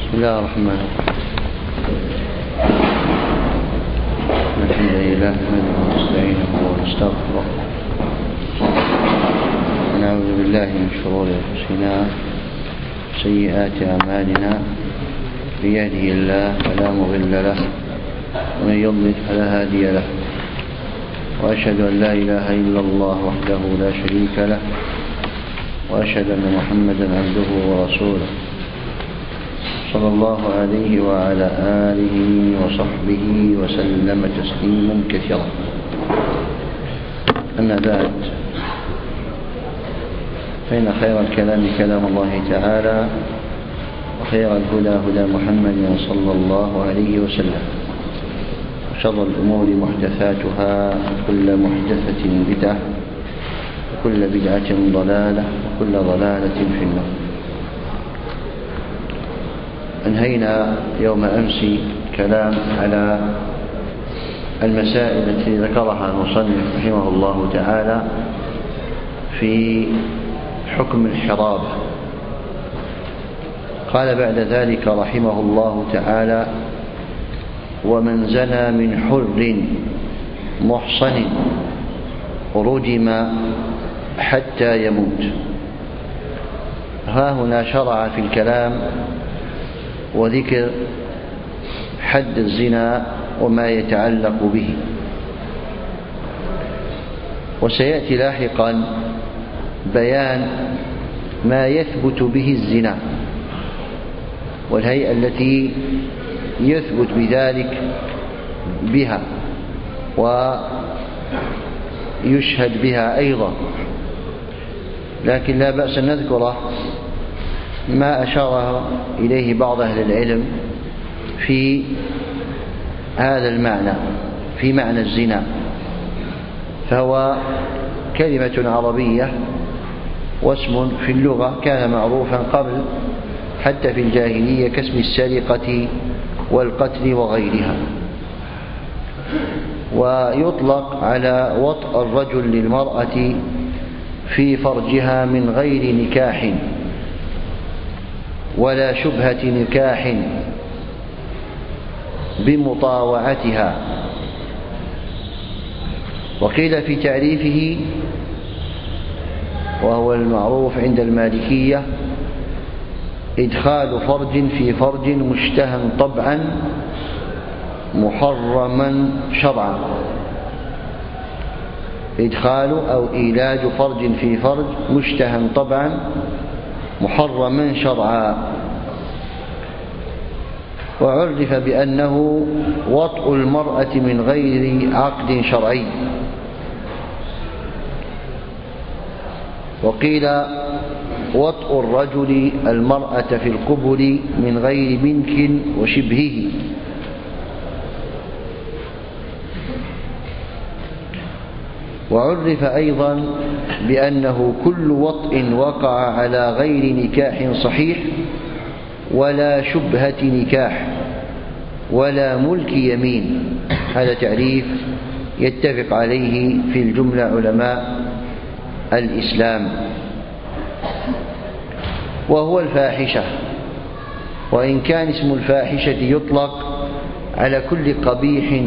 بسم الله الرحمن الرحيم. الحمد لله ونستعينه ونستغفره ونعوذ بالله من شرور أنفسنا وسيئات أعمالنا. من يهده الله فلا مضل له ومن يضلل فلا هادي له، وأشهد أن لا إله إلا الله وحده لا شريك له، وأشهد أن محمدا عبده ورسوله صلى الله عليه وعلى آله وصحبه وسلم تسليما كثيرا. أما بعد، فإن خير الكلام كلام الله تعالى، وخير الهدى هدى محمد صلى الله عليه وسلم، وشر الأمور محدثاتها، وكل محدثة بدعة، وكل بدعة ضلالة، وكل ضلالة في النار. انهينا يوم أمس كلام على المسائل التي ذكرها المصنف رحمه الله تعالى في حكم الحرابة. قال بعد ذلك رحمه الله تعالى: ومن زنى من حر محصن رجم حتى يموت. ها هنا شرع في الكلام وذكر حد الزنا وما يتعلق به، وسيأتي لاحقا بيان ما يثبت به الزنا والهيئة التي يثبت بذلك بها ويشهد بها أيضا. لكن لا بأس أن نذكر ما أشار إليه بعض أهل العلم في هذا المعنى، في معنى الزنا. فهو كلمة عربية واسم في اللغة كان معروفا قبل حتى في الجاهلية كاسم السرقة والقتل وغيرها، ويطلق على وطء الرجل للمرأة في فرجها من غير نكاح ولا شبهة نكاح بمطاوعتها. وقيل في تعريفه، وهو المعروف عند المالكية: إدخال فرج في فرج مشتهى طبعا محرما شرعا. إدخال أو إيلاج فرج في فرج مشتهى طبعا محرما شرعا. وعرف بأنه وطء المرأة من غير عقد شرعي. وقيل وطء الرجل المرأة في القبل من غير منك وشبهه. وعرف أيضا بأنه كل وطء وقع على غير نكاح صحيح ولا شبهة نكاح ولا ملك يمين. هذا تعريف يتفق عليه في الجملة علماء الإسلام. وهو الفاحشة، وإن كان اسم الفاحشة يطلق على كل قبيح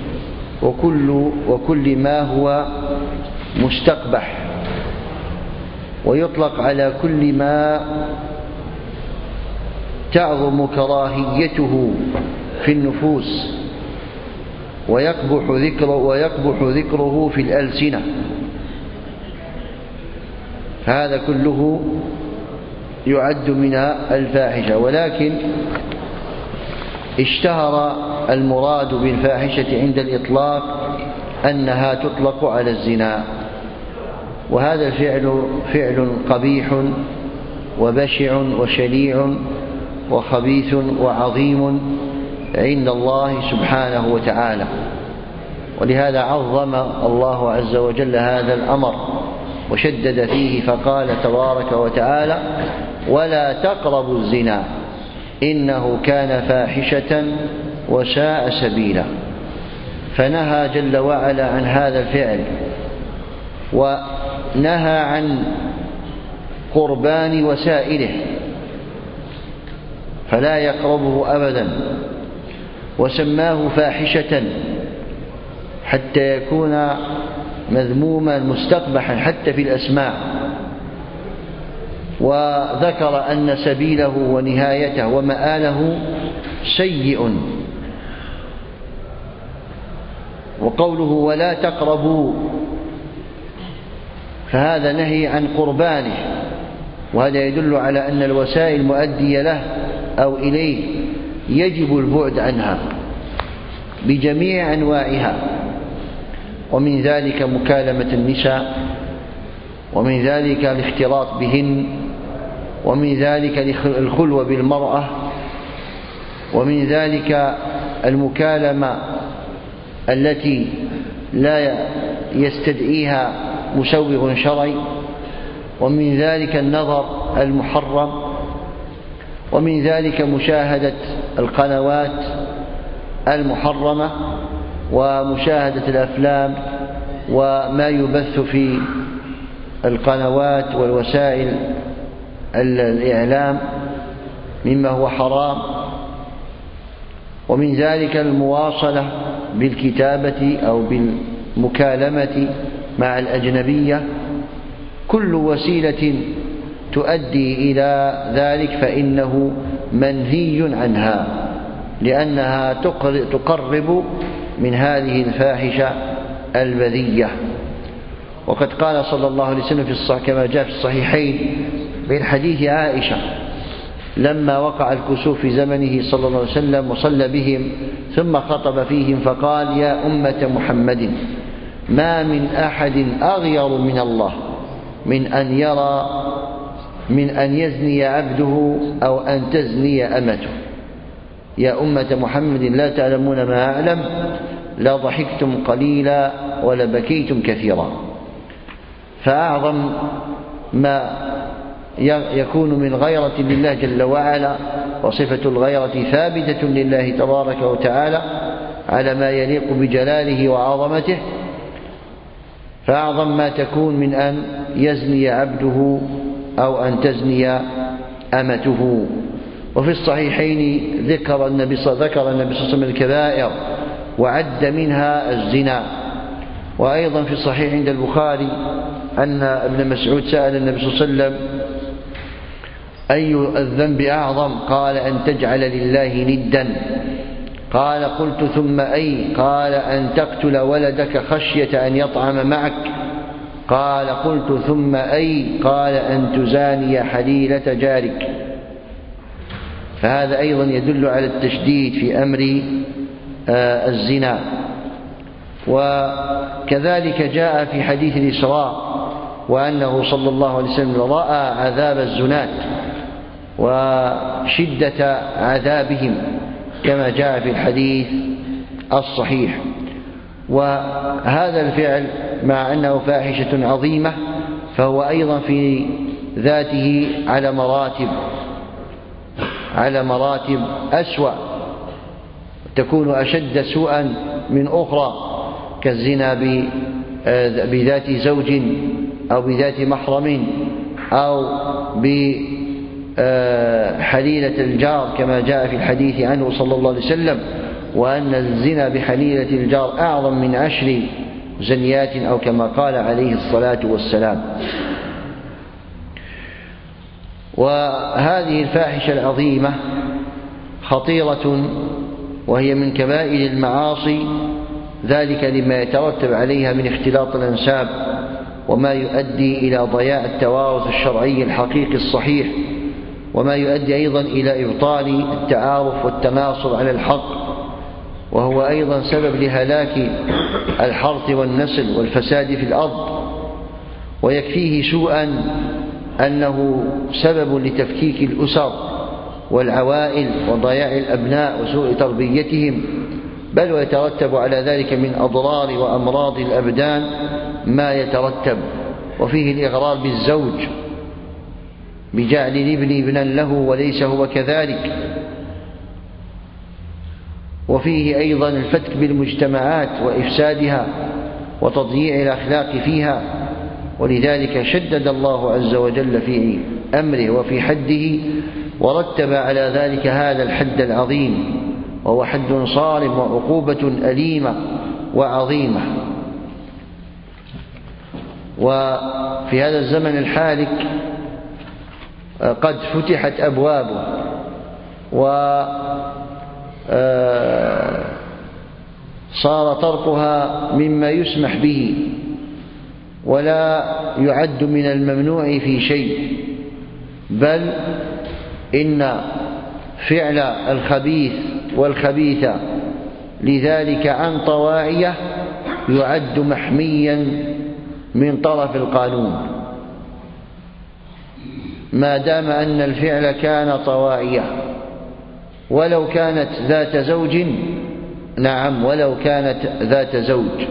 وكل ما هو مستقبح، ويطلق على كل ما تعظم كراهيته في النفوس ويقبح ذكره في الألسنة. هذا كله يعد من الفاحشة. ولكن اشتهر المراد بالفاحشة عند الإطلاق أنها تطلق على الزنا، وهذا الفعل فعل قبيح وبشع وشنيع وخبيث وعظيم عند الله سبحانه وتعالى. ولهذا عظم الله عز وجل هذا الأمر وشدد فيه، فقال تبارك وتعالى: ولا تقربوا الزنا إنه كان فاحشة وساء سبيلا. فنهى جل وعلا عن هذا الفعل، ونهى عن قربان وسائله، فلا يقربه أبدا، وسماه فاحشة حتى يكون مذموما مستقبحا حتى في الأسماء، وذكر أن سبيله ونهايته ومآله سيء. وقوله ولا تقربوا فهذا نهي عن قربانه، وهذا يدل على أن الوسائل المؤدية له أو إليه يجب البعد عنها بجميع أنواعها، ومن ذلك مكالمة النساء، ومن ذلك الاختلاط بهن، ومن ذلك الخلوة بالمرأة، ومن ذلك المكالمة التي لا يستدعيها مسوغ شرعي، ومن ذلك النظر المحرم، ومن ذلك مشاهدة القنوات المحرمة ومشاهدة الأفلام وما يبث في القنوات والوسائل الإعلام مما هو حرام، ومن ذلك المواصلة بالكتابة أو بالمكالمة مع الأجنبية. كل وسيلة تؤدي إلى ذلك فإنه منهي عنها، لأنها تقرب من هذه الفاحشة البذية. وقد قال صلى الله عليه وسلم كما جاء في الصحيحين من حديث عائشة لما وقع الكسوف في زمنه صلى الله عليه وسلم وصلى بهم ثم خطب فيهم فقال: يا أمة محمد، ما من أحد أغير من الله من أن يزني عبده أو أن تزني أمته. يا أمة محمد لا تعلمون ما أعلم، لا ضحكتم قليلا ولا بكيتم كثيرا. فأعظم ما يكون من غيرة لله جل وعلا، وصفة الغيرة ثابتة لله تبارك وتعالى على ما يليق بجلاله وعظمته، فأعظم ما تكون من أن يزني عبده أو أن تزني أمته. وفي الصحيحين ذكر النبي صلى الله عليه وسلم الكبائر وعد منها الزنا. وأيضا في الصحيح عند البخاري أن ابن مسعود سأل النبي صلى الله عليه وسلم: أي الذنب أعظم؟ قال: أن تجعل لله ندا. قال: قلت ثم أي؟ قال: أن تقتل ولدك خشية أن يطعم معك. قال: قلت ثم أي؟ قال: أن تزاني حليلة جارك. فهذا أيضا يدل على التشديد في أمر الزنا. وكذلك جاء في حديث الإسراء وأنه صلى الله عليه وسلم رأى عذاب الزنات وشدة عذابهم كما جاء في الحديث الصحيح. وهذا الفعل مع أنه فاحشة عظيمة فهو أيضا في ذاته على مراتب أسوأ، تكون أشد سوءا من أخرى، كالزنا بذات زوج أو بذات محرم أو بحليلة الجار كما جاء في الحديث عنه صلى الله عليه وسلم، وأن الزنا بحليلة الجار أعظم من 10 زنيات أو كما قال عليه الصلاة والسلام. وهذه الفاحشة العظيمة خطيرة وهي من كبائر المعاصي، ذلك لما يترتب عليها من اختلاط الأنساب وما يؤدي إلى ضياع التوارث الشرعي الحقيقي الصحيح، وما يؤدي أيضا إلى إبطال التعارف والتناصر على الحق، وهو أيضا سبب لهلاك الحرث والنسل والفساد في الأرض. ويكفيه سوءا أنه سبب لتفكيك الأسر والعوائل وضياع الأبناء وسوء تربيتهم، بل ويترتب على ذلك من أضرار وأمراض الأبدان ما يترتب. وفيه الإغرار بالزوج بجعل الابن ابنا له وليس هو كذلك. وفيه أيضا الفتك بالمجتمعات وإفسادها وتضييع الأخلاق فيها. ولذلك شدد الله عز وجل في أمره وفي حده ورتب على ذلك هذا الحد العظيم، وهو حد صارم وعقوبة أليمة وعظيمة. وفي هذا الزمن الحالك قد فتحت أبوابه، وصار طرقها مما يسمح به ولا يعد من الممنوع في شيء، بل إن فعل الخبيث والخبيث لذلك عن طواعية يعد محميا من طرف القانون، ما دام أن الفعل كان طواعية، ولو كانت ذات زوج، نعم ولو كانت ذات زوج.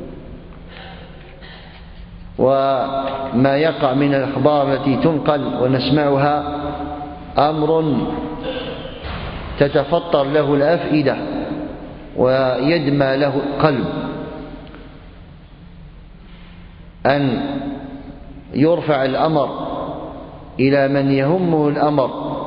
وما يقع من الأخبار التي تنقل ونسمعها أمر تتفطر له الأفئدة ويدمى له القلب، أن يرفع الأمر إلى من يهمه الأمر،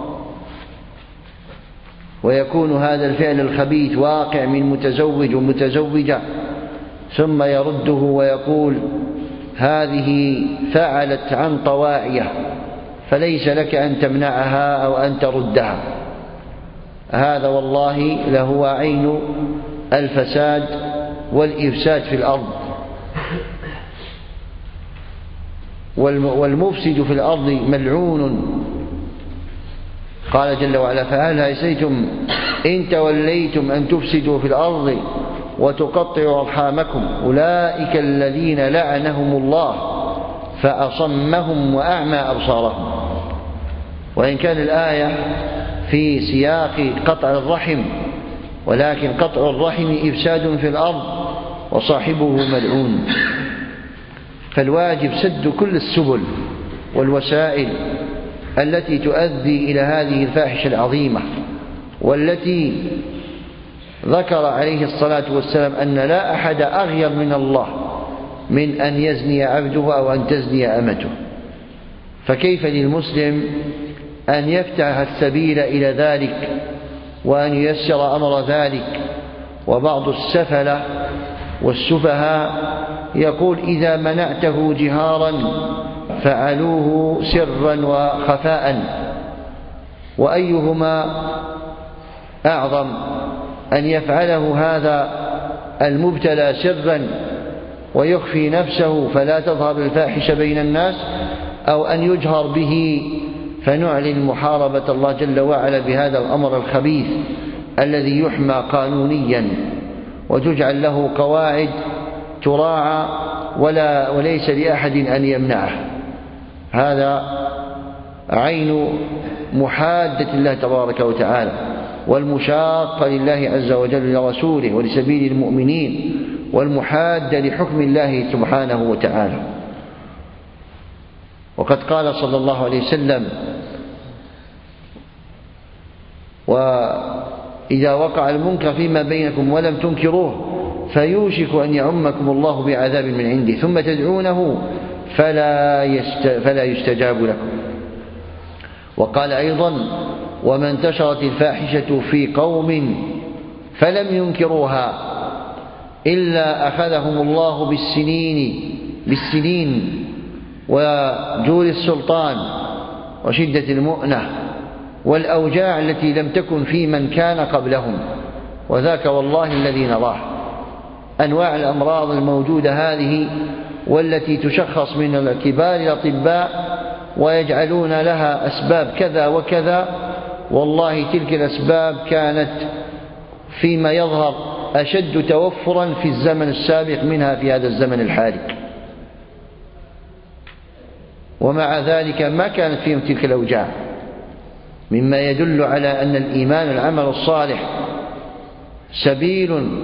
ويكون هذا الفعل الخبيث واقع من متزوج ومتزوجة، ثم يرده ويقول هذه فعلت عن طواعية فليس لك أن تمنعها أو أن تردها. هذا والله لهو عين الفساد والإفساد في الأرض. والمفسد في الأرض ملعون. قال جل وعلا فهل عسيتم إن توليتم أن تفسدوا في الأرض وتقطعوا أرحامكم أولئك الذين لعنهم الله فأصمهم وأعمى أبصارهم. وإن كان الآية في سياق قطع الرحم، ولكن قطع الرحم إفساد في الأرض وصاحبه ملعون. فالواجب سد كل السبل والوسائل التي تؤدي إلى هذه الفاحشة العظيمة، والتي ذكر عليه الصلاة والسلام أن لا أحد أغير من الله من أن يزني عبده أو أن تزني أمته. فكيف للمسلم أن يفتح السبيل إلى ذلك وأن ييسر أمر ذلك؟ وبعض السفلة والسفهاء يقول إذا منعته جهارا فعلوه سرا وخفاء، وأيهما أعظم، أن يفعله هذا المبتلى سرا ويخفي نفسه فلا تظهر الفاحشة بين الناس، أو أن يجهر به فنعلن محاربة الله جل وعلا بهذا الأمر الخبيث الذي يحمى قانونيا وتجعل له قواعد تراعى وليس لأحد أن يمنعه. هذا عين محادة الله تبارك وتعالى والمشاقة لله عز وجل لرسوله ولسبيل المؤمنين والمحادة لحكم الله سبحانه وتعالى. وقد قال صلى الله عليه وسلم وإذا وقع المنكر فيما بينكم ولم تنكروه فيوشك أن يعمكم الله بعذاب من عنده ثم تدعونه فلا يستجاب لكم. وقال أيضا وما انتشرت الفاحشة في قوم فلم ينكروها إلا أخذهم الله بالسنين وجور السلطان وشدة المؤنة والأوجاع التي لم تكن في من كان قبلهم، وذاك والله الذي نراه. أنواع الأمراض الموجودة هذه والتي تشخص من الكبار الأطباء ويجعلون لها أسباب كذا وكذا، والله تلك الأسباب كانت فيما يظهر أشد توفرا في الزمن السابق منها في هذا الزمن الحالك، ومع ذلك ما كانت فيهم تلك الأوجاع، مما يدل على أن الإيمان العمل الصالح سبيل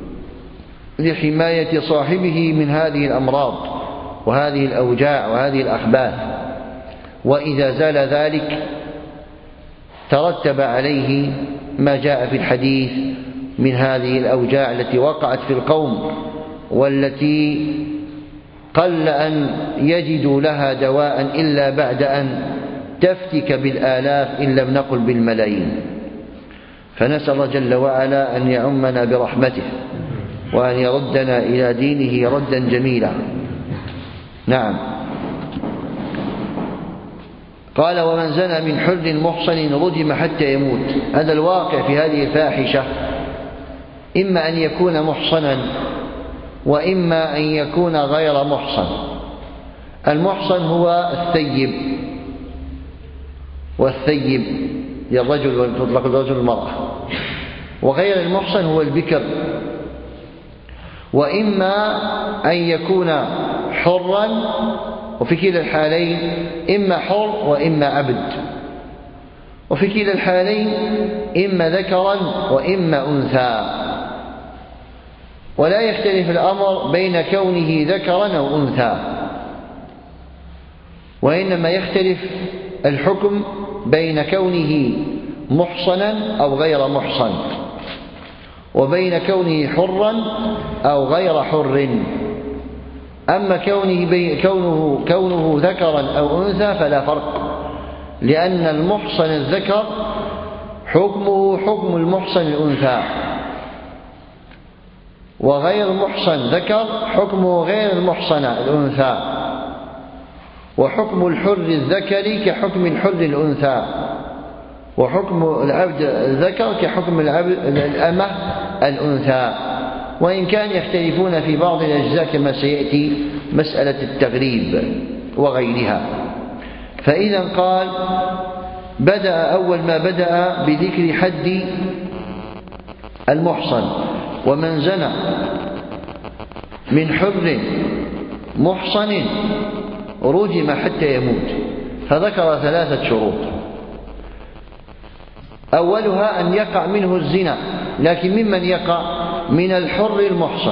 لحماية صاحبه من هذه الأمراض وهذه الأوجاع وهذه الأخباث. وإذا زال ذلك ترتب عليه ما جاء في الحديث من هذه الأوجاع التي وقعت في القوم والتي قل أن يجدوا لها دواء إلا بعد أن تفتك بالآلاف إن لم نقل بالملايين. فنسأل الله جل وعلا أن يعمنا برحمته وأن يردنا إلى دينه ردا جميلا. نعم. قال: ومن زنى من حر محصن رجم حتى يموت. هذا الواقع في هذه الفاحشة، إما أن يكون محصنا وإما أن يكون غير محصن. المحصن هو الثيب، والثيب للرجل وتطلق الرجل المرأة، وغير المحصن هو البكر. وإما أن يكون حرا، وفي كلا الحالين إما حر وإما عبد، وفي كلا الحالين إما ذكرا وإما أنثى. ولا يختلف الأمر بين كونه ذكرا أو أنثى، وإنما يختلف الحكم بين كونه محصنا أو غير محصن، وبين كونه حرا أو غير حر. أما كونه ذكرا أو أنثى فلا فرق، لأن المحصن الذكر حكمه حكم المحصن الأنثى، وغير المحصن ذكر حكمه غير المحصنة الأنثى، وحكم الحر الذكر كحكم الحر الأنثى، وحكم العبد الذكر كحكم الأمة الأنثى، وإن كان يختلفون في بعض الأجزاء كما سيأتي مسألة التغريب وغيرها. فإذا قال: بدأ أول ما بدأ بذكر حد المحصن: ومن زنى من حر محصن رجم حتى يموت. فذكر 3 شروط. أولها أن يقع منه الزنا، لكن ممن يقع؟ من الحر المحصن.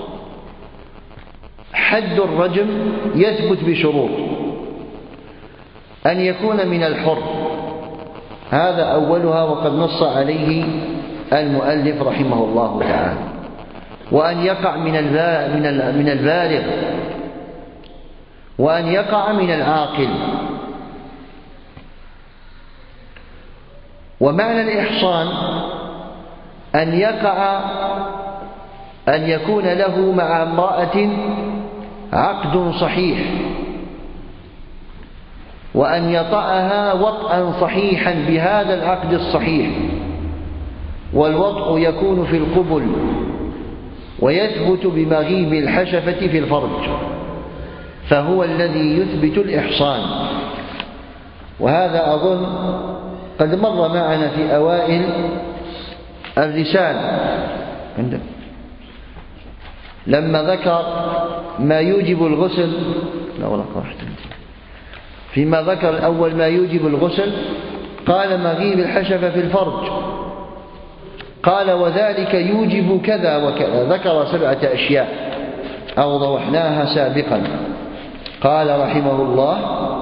حد الرجم يثبت بشروط: أن يكون من الحر، هذا أولها وقد نص عليه المؤلف رحمه الله تعالى، وأن يقع من البالغ، وأن يقع من العاقل. ومعنى الإحصان أن يكون له مع امرأة عقد صحيح، وأن يطأها وطئا صحيحا بهذا العقد الصحيح. والوطء يكون في القبل، ويثبت بمغيب الحشفة في الفرج، فهو الذي يثبت الإحصان. وهذا أظن قد مر معنا في أوائل الرسالة لما ذكر ما يوجب الغسل. فيما ذكر أول ما يوجب الغسل قال: مغيب الحشفة في الفرج. قال: وذلك يوجب كذا وكذا، ذكر 7 أشياء أوضحناها سابقا. قال رحمه الله: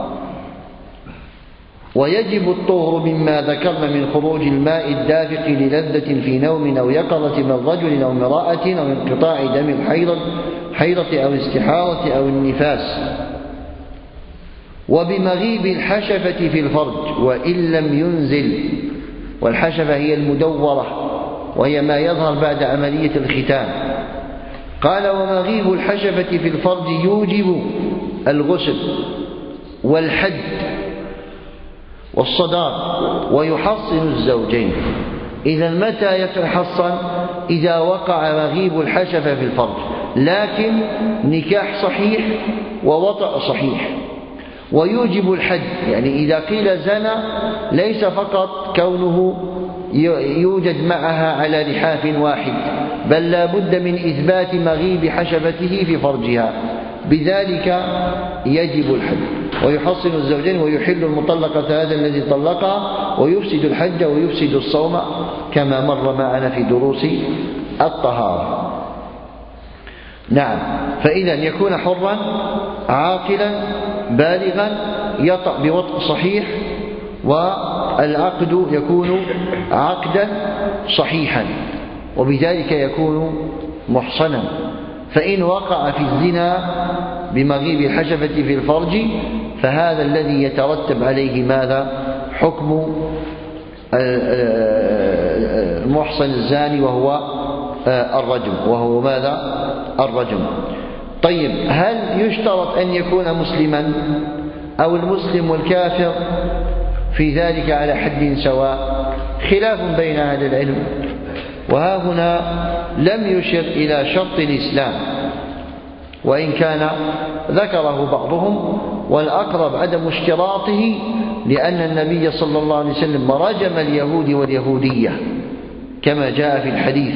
ويجب الطهر مما ذكرنا من خروج الماء الدافق للذة في نوم أو يقظة من رجل أو امرأة، أو انقطاع دم الحيضة أو الاستحاضة أو النفاس، وبمغيب الحشفة في الفرج وإن لم ينزل. والحشفة هي المدورة، وهي ما يظهر بعد عملية الختان. قال: ومغيب الحشفة في الفرج يوجب الغسل والحد والصداق، ويحصن الزوجين. إذا متى يتحصن؟ إذا وقع مغيب الحشفة في الفرج، لكن نكاح صحيح ووطأ صحيح. ويوجب الحد، يعني إذا قيل زنى ليس فقط كونه يوجد معها على لحاف واحد، بل لا بد من إثبات مغيب حشفته في فرجها، بذلك يجب الحد. ويحصن الزوجين ويحل المطلقة هذا الذي طلقها، ويفسد الحج ويفسد الصوم كما مر معنا في دروس الطهارة. نعم. فإذا يكون حرا عاقلا بالغا يطأ بوطء صحيح، والعقد يكون عقدا صحيحا، وبذلك يكون محصنا. فإن وقع في الزنا بمغيب الحشفة في الفرج فهذا الذي يترتب عليه ماذا؟ حكم المحصن الزاني وهو الرجم، وهو ماذا؟ الرجم. طيب، هل يشترط أن يكون مسلما أو المسلم والكافر في ذلك على حد سواء؟ خلاف بين أهل العلم، وها هنا لم يشر إلى شرط الإسلام، وإن كان ذكره بعضهم، والأقرب عدم اشتراطه، لأن النبي صلى الله عليه وسلم رجم اليهود واليهودية كما جاء في الحديث،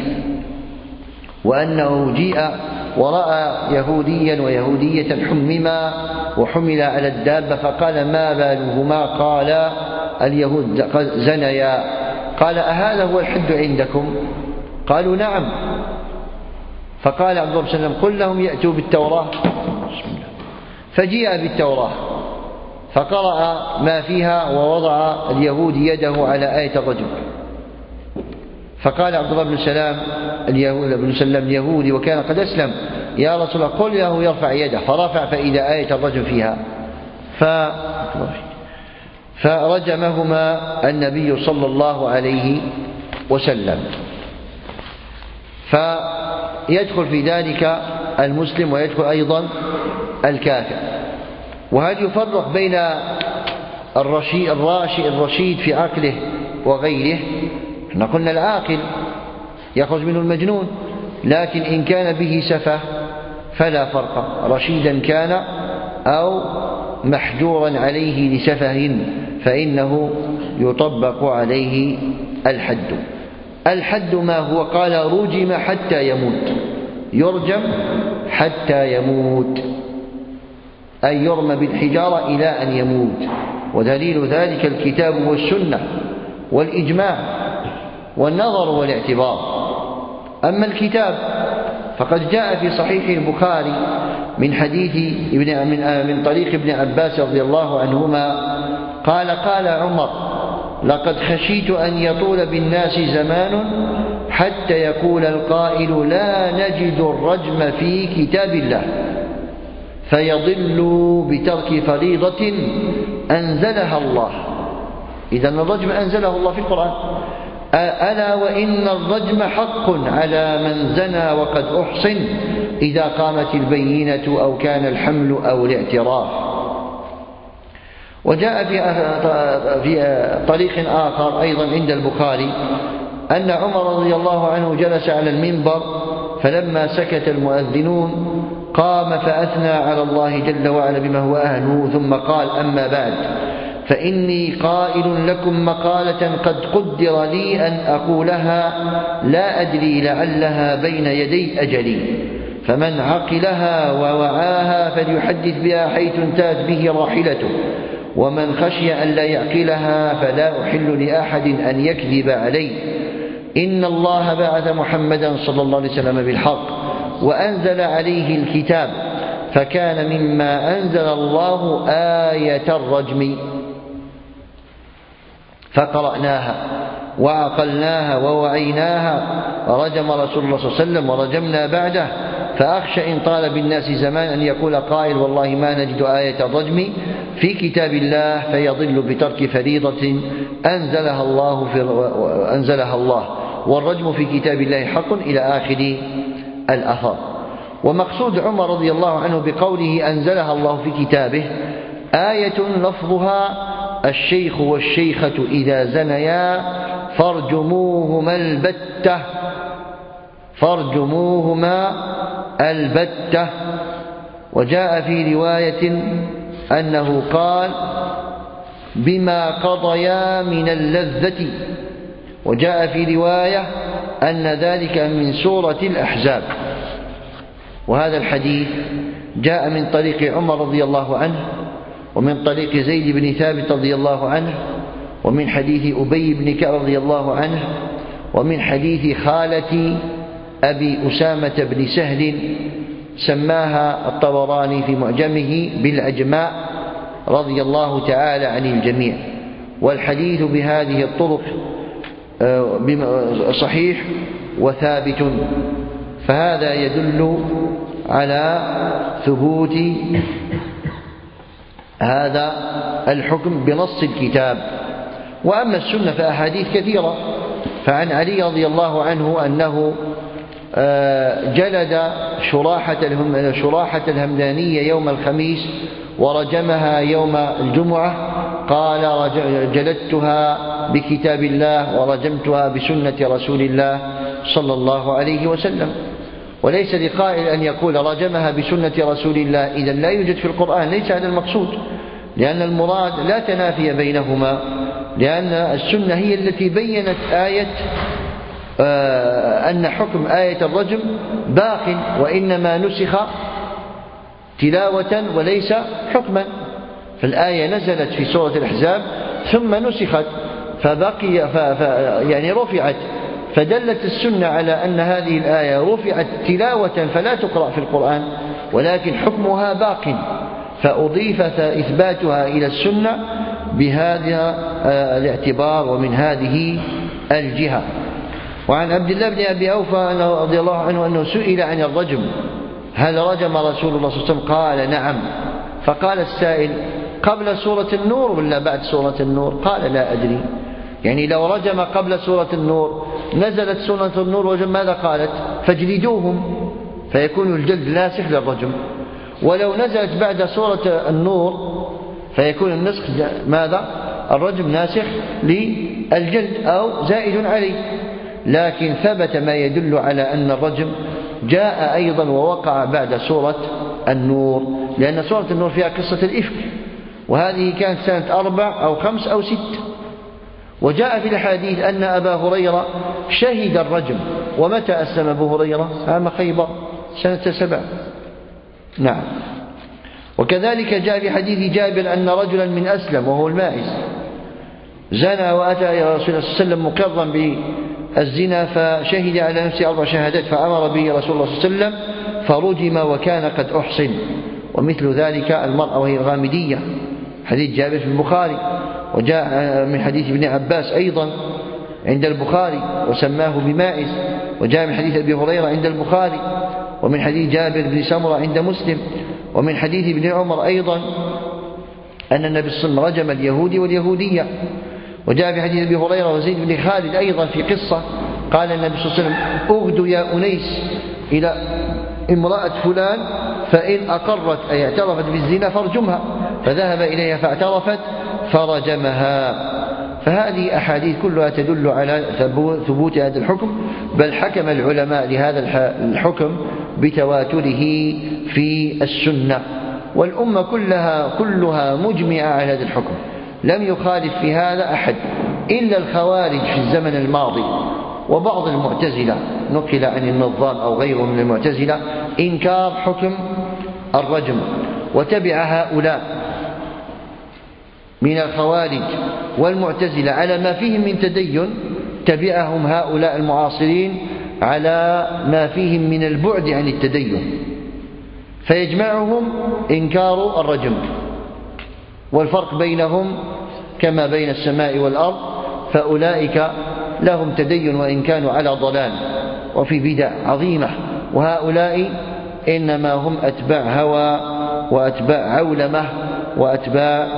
وأنه جيء ورأى يهوديا ويهودية حمما وحمل على الدابة فقال: ما بالهما؟ قال: اليهود زنيا. قال: أهذا هو الحد عندكم؟ قالوا: نعم. فقال عبد الله بن سلام: قل لهم يأتوا بالتوراة. فجيء بالتوراة فقرأ ما فيها، ووضع اليهود يده على آية الرجم. فقال عبد الله بن سلام اليهودي وكان قد أسلم: يا رسول الله، قل له يرفع يده. فرفع فإذا آية الرجم فيها، فرجمهما النبي صلى الله عليه وسلم. فيدخل في ذلك المسلم ويدخل أيضا الكافر. وهل يفرق بين الرشيد في عقله وغيره؟ احنا قلنا العاقل يخرج منه المجنون، لكن إن كان به سفه فلا فرق، رشيدا كان أو محجورا عليه لسفه فإنه يطبق عليه الحد. الحد ما هو؟ قال: رجم حتى يموت، يرجم حتى يموت، أي يرمى بالحجارة إلى أن يموت. ودليل ذلك الكتاب والسنة والإجماع والنظر والاعتبار. أما الكتاب فقد جاء في صحيح البخاري من حديث من طريق ابن عباس رضي الله عنهما قال: قال عمر: لقد خشيت أن يطول بالناس زمان حتى يقول القائل: لا نجد الرجم في كتاب الله، فيضل بترك فريضة أنزلها الله. إذن الرجم أنزله الله في القرآن: ألا وإن الرجم حق على من زنى وقد أحصن إذا قامت البينة أو كان الحمل أو الاعتراف. وجاء في طريق آخر أيضا عند البخاري أن عمر رضي الله عنه جلس على المنبر، فلما سكت المؤذنون قام فأثنى على الله جل وعلا بما هو أهله، ثم قال: أما بعد، فإني قائل لكم مقالة قد قدر لي أن أقولها، لا أدري لعلها بين يدي أجلي، فمن عقلها ووعاها فليحدث بها حيث انتهت به راحلته، ومن خشي أن لا يعقلها فلا أحل لأحد أن يكذب علي. إن الله بعث محمدا صلى الله عليه وسلم بالحق وأنزل عليه الكتاب، فكان مما أنزل الله آية الرجم، فقرأناها وعقلناها ووعيناها، ورجم رسول الله صلى الله عليه وسلم ورجمنا بعده، فأخشى إن طال بالناس زمان أن يقول قائل: والله ما نجد آية الرجم في كتاب الله، فيضل بترك فريضة أنزلها الله، والرجم في كتاب الله حق، إلى آخر الأثر. ومقصود عمر رضي الله عنه بقوله أنزلها الله في كتابه آية لفظها: الشيخ والشيخة إذا زنيا فارجموهما البتة. وجاء في رواية أنه قال: بما قضيا من اللذة. وجاء في رواية أن ذلك من سورة الأحزاب. وهذا الحديث جاء من طريق عمر رضي الله عنه، ومن طريق زيد بن ثابت رضي الله عنه، ومن حديث أبي بن كعب رضي الله عنه، ومن حديث خالة أبي أسامة بن سهل، سماها الطبراني في معجمه بالأجماع، رضي الله تعالى عن الجميع. والحديث بهذه الطرق صحيح وثابت، فهذا يدل على ثبوت هذا الحكم بنص الكتاب. وأما السنة فأحاديث كثيرة. فعن علي رضي الله عنه أنه جلد شراحة الهمدانية يوم الخميس ورجمها يوم الجمعة. قال: جلدتها بكتاب الله ورجمتها بسنة رسول الله صلى الله عليه وسلم. وليس لقائل أن يقول رجمها بسنة رسول الله إذن لا يوجد في القرآن، ليس هذا المقصود، لأن المراد لا تنافي بينهما، لأن السنة هي التي بينت أن حكم آية الرجم باق، وإنما نسخ تلاوة وليس حكما. فالآية نزلت في سورة الأحزاب ثم نسخت يعني رفعت، فدلت السنة على أن هذه الآية رفعت تلاوة فلا تقرأ في القرآن، ولكن حكمها باق، فأضيف إثباتها إلى السنة بهذا الاعتبار ومن هذه الجهة. وعن عبد الله بن أبي أوفى رضي الله عنه أنه سئل عن الرجم: هل رجم رسول الله صلى الله عليه وسلم؟ قال: نعم. فقال السائل: قبل سورة النور ولا بعد سورة النور؟ قال: لا أدري. يعني لو رجم قبل سورة النور نزلت سورة النور وجم، ماذا قالت؟ فاجلدوهم، فيكون الجلد ناسخ للرجم. ولو نزلت بعد سورة النور فيكون النسخ ماذا؟ الرجم ناسخ للجلد أو زائد عليه. لكن ثبت ما يدل على أن الرجم جاء أيضا ووقع بعد سورة النور، لأن سورة النور فيها قصة الإفك، وهذه كانت سنة 4 أو 5 أو 6. وجاء في الحديث أن أبا هريرة شهد الرجم. ومتى أسلم أبو هريرة؟ عام خيبر سنة 7. نعم. وكذلك جاء في حديث جابر أن رجلا من أسلم وهو المائز زنى وأتى إلى رسول الله صلى الله عليه وسلم مقرا بالزنا، فشهد على نفسه 4 شهادات، فأمر به رسول الله صلى الله عليه وسلم فرجم وكان قد أحصن. ومثل ذلك المرأة وهي الغامدية، حديث جابر في البخاري. وجاء من حديث ابن عباس أيضا عند البخاري وسماه بمائز. وجاء من حديث أبي هريرة عند البخاري، ومن حديث جابر بن سمرة عند مسلم، ومن حديث ابن عمر أيضا أن النبي صلى الله عليه وسلم رجم اليهودي واليهودية. وجاء في حديث أبي هريرة وزيد بن خالد أيضا في قصة قال النبي صلى الله عليه وسلم: أغدوا يا أنيس إلى امرأة فلان فإن أقرت أي اعترفت بالزنا فارجمها، فذهب إليها فاعترفت فرجمها. فهذه أحاديث كلها تدل على ثبوت هذا الحكم، بل حكم العلماء لهذا الحكم بتواتره في السنة، والأمة كلها مجمعة على هذا الحكم، لم يخالف في هذا أحد إلا الخوارج في الزمن الماضي وبعض المعتزلة، نقل عن النظام أو غيره من المعتزلة إنكار حكم الرجم، وتبع هؤلاء من الخوارج والمعتزلة على ما فيهم من تدين، تبعهم هؤلاء المعاصرين على ما فيهم من البعد عن التدين، فيجمعهم إنكار الرجم. والفرق بينهم كما بين السماء والأرض، فأولئك لهم تدين وإن كانوا على ضلال وفي بدع عظيمة، وهؤلاء إنما هم أتباع هوى وأتباع عولمة وأتباع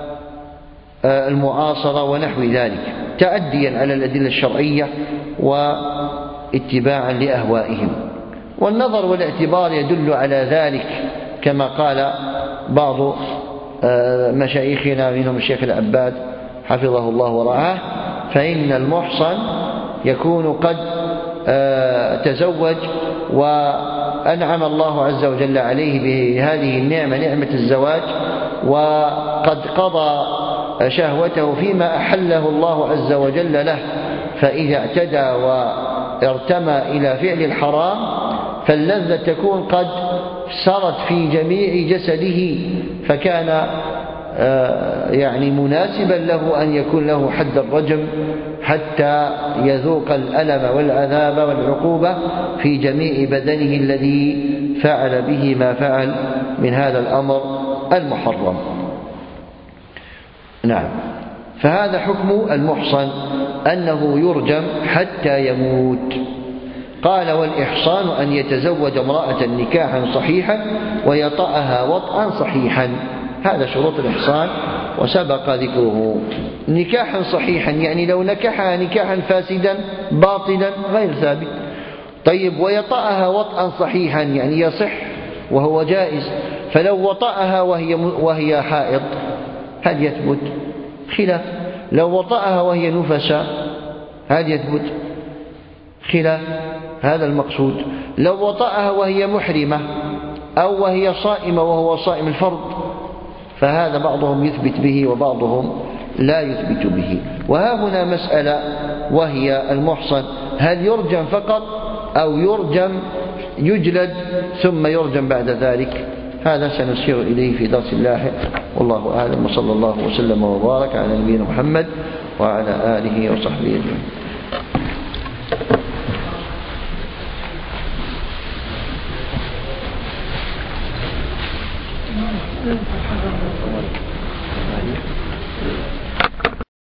المعاصرة ونحو ذلك، تأديا على الأدلة الشرعية واتباعا لأهوائهم. والنظر والاعتبار يدل على ذلك كما قال بعض مشايخنا منهم الشيخ العباد حفظه الله ورعاه: فإن المحصن يكون قد تزوج وأنعم الله عز وجل عليه بهذه النعمة، نعمة الزواج، وقد قضى شهوته فيما أحله الله عز وجل له، فإذا اعتدى وارتمى إلى فعل الحرام فاللذة تكون قد سرت في جميع جسده، فكان يعني مناسبا له أن يكون له حد الرجم حتى يذوق الألم والعذاب والعقوبة في جميع بدنه الذي فعل به ما فعل من هذا الأمر المحرم. نعم. فهذا حكم المحصن أنه يرجم حتى يموت. قال: والإحصان أن يتزوج امرأة نكاحا صحيحا ويطأها وطئا صحيحا. هذا شروط الإحصان وسبق ذكره. نكاحا صحيحا يعني لو نكحها نكاحا فاسدا باطلا غير ثابت. طيب ويطأها وطئا صحيحا يعني يصح وهو جائز، فلو وطأها وهي حائض هل يثبت؟ خلاف. لو وطأها وهي نفساء هل يثبت؟ خلاف. هذا المقصود. لو وطأها وهي محرمة أو وهي صائمة وهو صائم الفرض فهذا بعضهم يثبت به وبعضهم لا يثبت به. وها هنا مسألة وهي المحصن هل يرجم فقط أو يجلد ثم يرجم بعد ذلك؟ هذا سنسير إليه في درس لاحق، والله أعلم، وصلى الله وسلم وبارك على نبينا محمد وعلى آله وصحبه أجمعين.